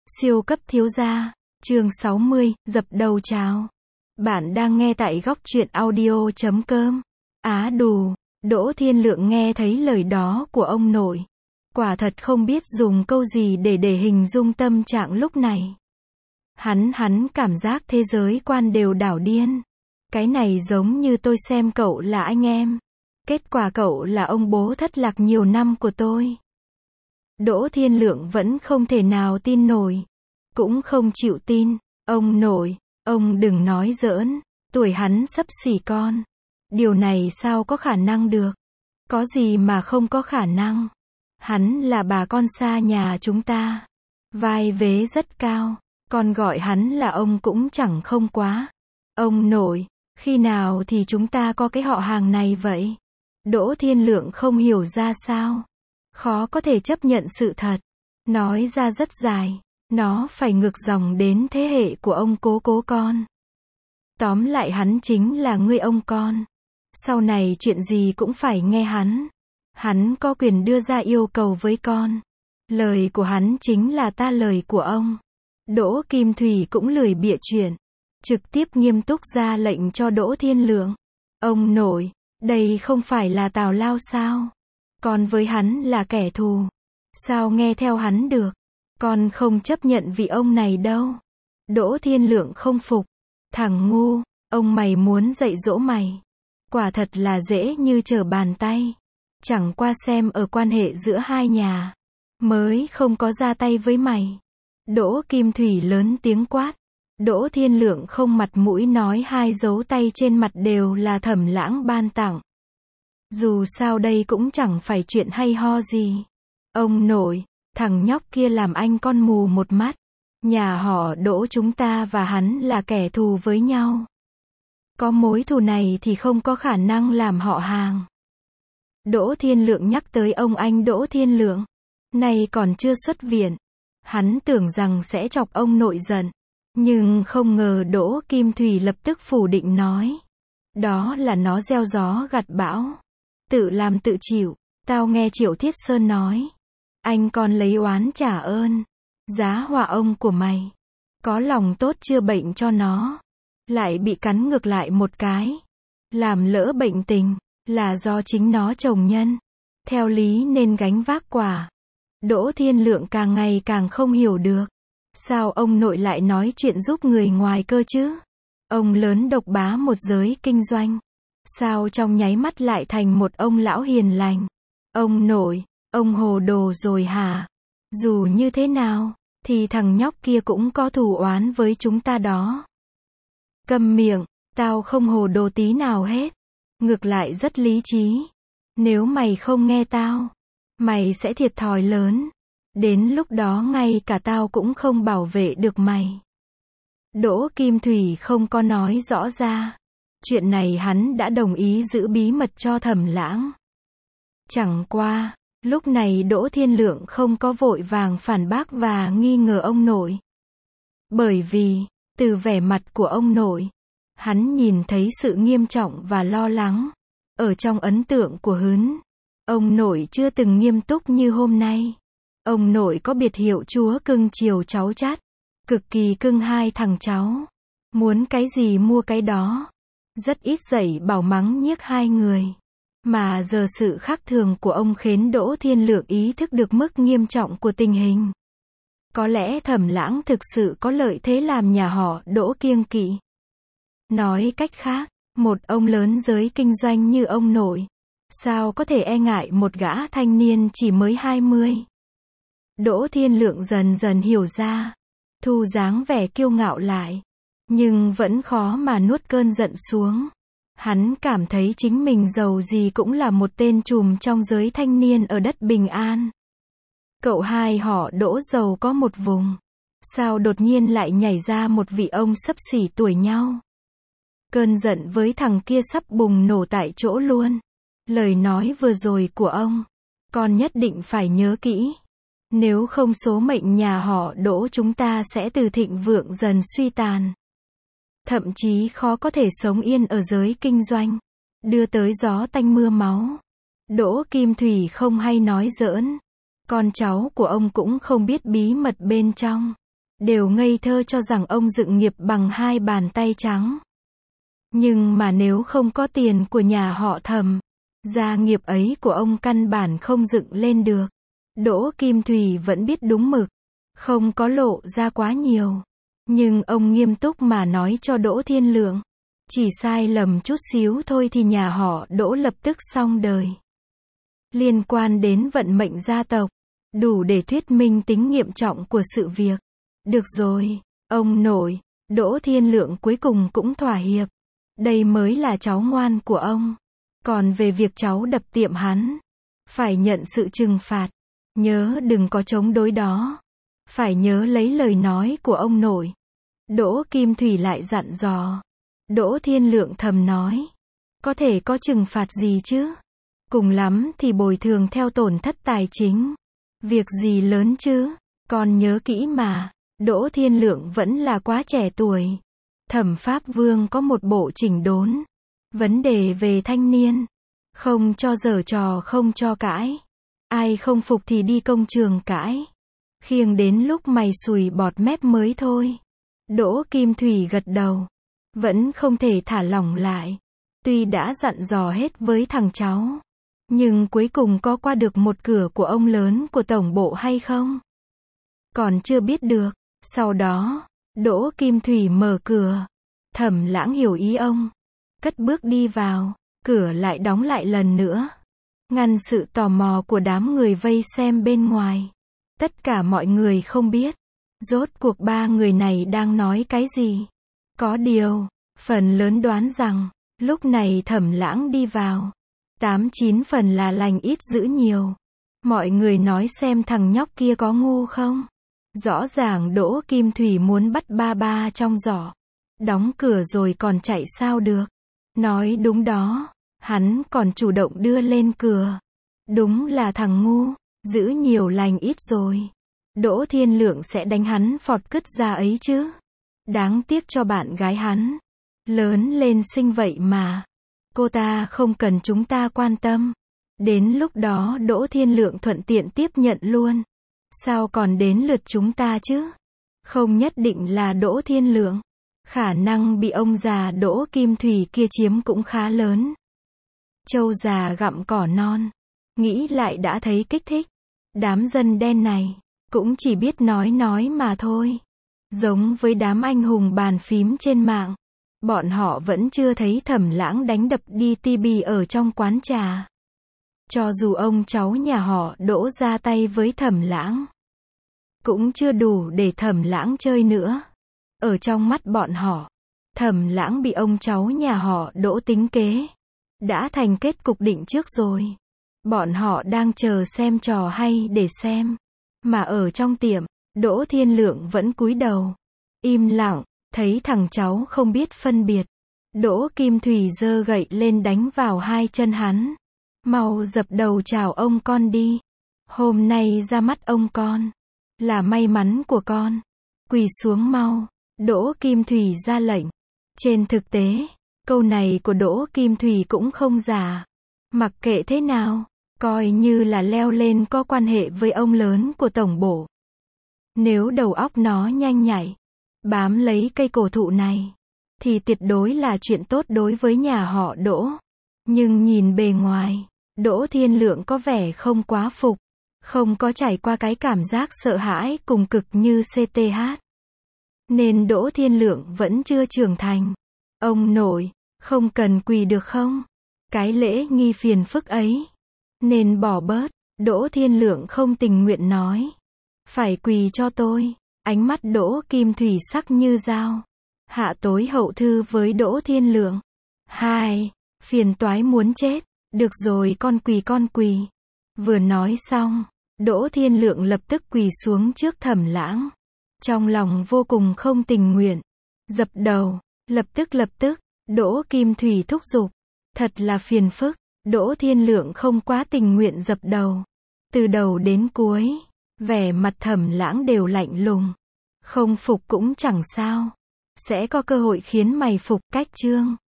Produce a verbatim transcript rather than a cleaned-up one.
Siêu cấp thiếu gia, chương sáu mươi, dập đầu chào. Bạn đang nghe tại góc truyện audio chấm com. Á đù, Đỗ Thiên Lượng nghe thấy lời đó của ông nội. Quả thật không biết dùng câu gì để để hình dung tâm trạng lúc này. Hắn hắn cảm giác thế giới quan đều đảo điên. Cái này giống như tôi xem cậu là anh em. Kết quả cậu là ông bố thất lạc nhiều năm của tôi. Đỗ Thiên Lượng vẫn không thể nào tin nổi. Cũng không chịu tin. Ông nội, ông đừng nói giỡn. Tuổi hắn xấp xỉ con. Điều này sao có khả năng được? Có gì mà không có khả năng? Hắn là bà con xa nhà chúng ta. Vai vế rất cao. Con gọi hắn là ông cũng chẳng không quá. Ông nội, khi nào thì chúng ta có cái họ hàng này vậy? Đỗ Thiên Lượng không hiểu ra sao. Khó có thể chấp nhận sự thật. Nói ra rất dài. Nó phải ngược dòng đến thế hệ của ông cố cố con. Tóm lại hắn chính là ngươi ông con. Sau này chuyện gì cũng phải nghe hắn. Hắn có quyền đưa ra yêu cầu với con. Lời của hắn chính là ta lời của ông. Đỗ Kim Thủy cũng lười bịa chuyện. Trực tiếp nghiêm túc ra lệnh cho Đỗ Thiên Lượng. Ông nội, đây không phải là Tào Lao sao? Con với hắn là kẻ thù. Sao nghe theo hắn được? Con không chấp nhận vị ông này đâu. Đỗ Thiên Lượng không phục. Thằng ngu, ông mày muốn dạy dỗ mày. Quả thật là dễ như trở bàn tay. Chẳng qua xem ở quan hệ giữa hai nhà. Mới không có ra tay với mày. Đỗ Kim Thủy lớn tiếng quát. Đỗ Thiên Lượng không mặt mũi nói hai dấu tay trên mặt đều là Thẩm Lãng ban tặng. Dù sao đây cũng chẳng phải chuyện hay ho gì. Ông nội, thằng nhóc kia làm anh con mù một mắt. Nhà họ Đỗ chúng ta và hắn là kẻ thù với nhau. Có mối thù này thì không có khả năng làm họ hàng. Đỗ Thiên Lượng nhắc tới ông anh Đỗ Thiên Lượng. Này còn chưa xuất viện. Hắn tưởng rằng sẽ chọc ông nội giận. Nhưng không ngờ Đỗ Kim Thủy lập tức phủ định nói. Đó là nó gieo gió gặt bão. Tự làm tự chịu. Tao nghe Triệu Thiết Sơn nói. Anh còn lấy oán trả ơn. Giá họa ông của mày. Có lòng tốt chưa bệnh cho nó. Lại bị cắn ngược lại một cái. Làm lỡ bệnh tình. Là do chính nó chồng nhân. Theo lý nên gánh vác quả. Đỗ Thiên Lượng càng ngày càng không hiểu được. Sao ông nội lại nói chuyện giúp người ngoài cơ chứ? Ông lớn độc bá một giới kinh doanh. Sao trong nháy mắt lại thành một ông lão hiền lành? Ông nội, ông hồ đồ rồi hả? Dù như thế nào, thì thằng nhóc kia cũng có thù oán với chúng ta đó. Câm miệng, tao không hồ đồ tí nào hết. Ngược lại rất lý trí. Nếu mày không nghe tao, mày sẽ thiệt thòi lớn. Đến lúc đó ngay cả tao cũng không bảo vệ được mày. Đỗ Kim Thủy không có nói rõ ra. Chuyện này hắn đã đồng ý giữ bí mật cho Thẩm Lãng. Chẳng qua, lúc này Đỗ Thiên Lượng không có vội vàng phản bác và nghi ngờ ông nội. Bởi vì, từ vẻ mặt của ông nội, hắn nhìn thấy sự nghiêm trọng và lo lắng. Ở trong ấn tượng của hắn, ông nội chưa từng nghiêm túc như hôm nay. Ông nội có biệt hiệu chúa cưng chiều cháu chắt. Cực kỳ cưng hai thằng cháu. Muốn cái gì mua cái đó. Rất ít dạy bảo mắng nhiếc hai người. Mà giờ sự khác thường của ông khiến Đỗ Thiên Lượng ý thức được mức nghiêm trọng của tình hình. Có lẽ Thẩm Lãng thực sự có lợi thế làm nhà họ Đỗ kiêng kỵ. Nói cách khác, một ông lớn giới kinh doanh như ông nội. Sao có thể e ngại một gã thanh niên chỉ mới hai mươi. Đỗ Thiên Lượng dần dần hiểu ra. Thu dáng vẻ kiêu ngạo lại. Nhưng vẫn khó mà nuốt cơn giận xuống. Hắn cảm thấy chính mình giàu gì cũng là một tên trùm trong giới thanh niên ở đất Bình An. Cậu hai họ Đỗ giàu có một vùng. Sao đột nhiên lại nhảy ra một vị ông xấp xỉ tuổi nhau. Cơn giận với thằng kia sắp bùng nổ tại chỗ luôn. Lời nói vừa rồi của ông, con nhất định phải nhớ kỹ. Nếu không số mệnh nhà họ Đỗ chúng ta sẽ từ thịnh vượng dần suy tàn. Thậm chí khó có thể sống yên ở giới kinh doanh. Đưa tới gió tanh mưa máu. Đỗ Kim Thủy không hay nói giỡn. Con cháu của ông cũng không biết bí mật bên trong. đều ngây thơ cho rằng ông dựng nghiệp bằng hai bàn tay trắng. Nhưng mà nếu không có tiền của nhà họ Thẩm, gia nghiệp ấy của ông căn bản không dựng lên được. Đỗ Kim Thủy vẫn biết đúng mực, không có lộ ra quá nhiều. Nhưng ông nghiêm túc mà nói cho Đỗ Thiên Lượng, chỉ sai lầm chút xíu thôi thì nhà họ Đỗ lập tức xong đời. Liên quan đến vận mệnh gia tộc, đủ để thuyết minh tính nghiêm trọng của sự việc. Được rồi, ông nội, Đỗ Thiên Lượng cuối cùng cũng thỏa hiệp. Đây mới là cháu ngoan của ông. Còn về việc cháu đập tiệm hắn, phải nhận sự trừng phạt. Nhớ đừng có chống đối đó. Phải nhớ lấy lời nói của ông nội. Đỗ Kim Thủy lại dặn dò. Đỗ Thiên Lượng thầm nói. Có thể có trừng phạt gì chứ? Cùng lắm thì bồi thường theo tổn thất tài chính. Việc gì lớn chứ? Con nhớ kỹ mà. Đỗ Thiên Lượng vẫn là quá trẻ tuổi. Thẩm Pháp Vương có một bộ chỉnh đốn. Vấn đề về thanh niên. Không cho giở trò, không cho cãi. Ai không phục thì đi công trường cãi. Khiêng đến lúc mày sùi bọt mép mới thôi. Đỗ Kim Thủy gật đầu. Vẫn không thể thả lỏng lại. Tuy đã dặn dò hết với thằng cháu, nhưng cuối cùng có qua được một cửa của ông lớn của tổng bộ hay không? Còn chưa biết được. Sau đó, Đỗ Kim Thủy mở cửa. Thẩm Lãng hiểu ý ông. Cất bước đi vào. Cửa lại đóng lại lần nữa. Ngăn sự tò mò của đám người vây xem bên ngoài. Tất cả mọi người không biết. Rốt cuộc ba người này đang nói cái gì. Có điều, phần lớn đoán rằng, lúc này Thẩm Lãng đi vào. Tám chín phần là lành ít dữ nhiều. Mọi người nói xem thằng nhóc kia có ngu không? Rõ ràng Đỗ Kim Thủy muốn bắt ba ba trong giỏ. Đóng cửa rồi còn chạy sao được. Nói đúng đó. Hắn còn chủ động đưa lên cửa. Đúng là thằng ngu. Giữ nhiều lành ít rồi. Đỗ Thiên Lượng sẽ đánh hắn phọt cứt ra ấy chứ. Đáng tiếc cho bạn gái hắn. Lớn lên xinh vậy mà. Cô ta không cần chúng ta quan tâm. Đến lúc đó Đỗ Thiên Lượng thuận tiện tiếp nhận luôn. Sao còn đến lượt chúng ta chứ? Không nhất định là Đỗ Thiên Lượng. Khả năng bị ông già Đỗ Kim Thủy kia chiếm cũng khá lớn. Trâu già gặm cỏ non. Nghĩ lại đã thấy kích thích. Đám dân đen này cũng chỉ biết nói nói mà thôi. Giống với đám anh hùng bàn phím trên mạng. Bọn họ vẫn chưa thấy Thẩm Lãng đánh đập đi ti bi ở trong quán trà. Cho dù ông cháu nhà họ Đỗ ra tay với Thẩm Lãng, cũng chưa đủ để Thẩm Lãng chơi nữa. Ở trong mắt bọn họ, Thẩm Lãng bị ông cháu nhà họ Đỗ tính kế. Đã thành kết cục định trước rồi. Bọn họ đang chờ xem trò hay để xem. Mà ở trong tiệm, Đỗ Thiên Lượng vẫn cúi đầu. Im lặng, thấy thằng cháu không biết phân biệt. Đỗ Kim Thủy giơ gậy lên đánh vào hai chân hắn. Mau dập đầu chào ông con đi. Hôm nay ra mắt ông con. Là may mắn của con. Quỳ xuống mau. Đỗ Kim Thủy ra lệnh. Trên thực tế, câu này của Đỗ Kim Thủy cũng không giả. Mặc kệ thế nào, coi như là leo lên có quan hệ với ông lớn của tổng bộ. Nếu đầu óc nó nhanh nhạy, bám lấy cây cổ thụ này, thì tuyệt đối là chuyện tốt đối với nhà họ Đỗ. Nhưng nhìn bề ngoài, Đỗ Thiên Lượng có vẻ không quá phục. Không có trải qua cái cảm giác sợ hãi cùng cực như xê tê hát. Nên Đỗ Thiên Lượng vẫn chưa trưởng thành. Ông nội, không cần quỳ được không? Cái lễ nghi phiền phức ấy nên bỏ bớt. Đỗ Thiên Lượng không tình nguyện nói. Phải quỳ cho tôi. Ánh mắt Đỗ Kim Thủy sắc như dao. Hạ tối hậu thư với Đỗ Thiên Lượng. Hai, phiền toái muốn chết. Được rồi, con quỳ con quỳ. Vừa nói xong, Đỗ Thiên Lượng lập tức quỳ xuống trước Thẩm Lãng. Trong lòng vô cùng không tình nguyện. Dập đầu. Lập tức lập tức. Đỗ Kim Thủy thúc giục. Thật là phiền phức. Đỗ Thiên Lượng không quá tình nguyện dập đầu. Từ đầu đến cuối, vẻ mặt Thẩm Lãng đều lạnh lùng. Không phục cũng chẳng sao. Sẽ có cơ hội khiến mày phục. Cách chương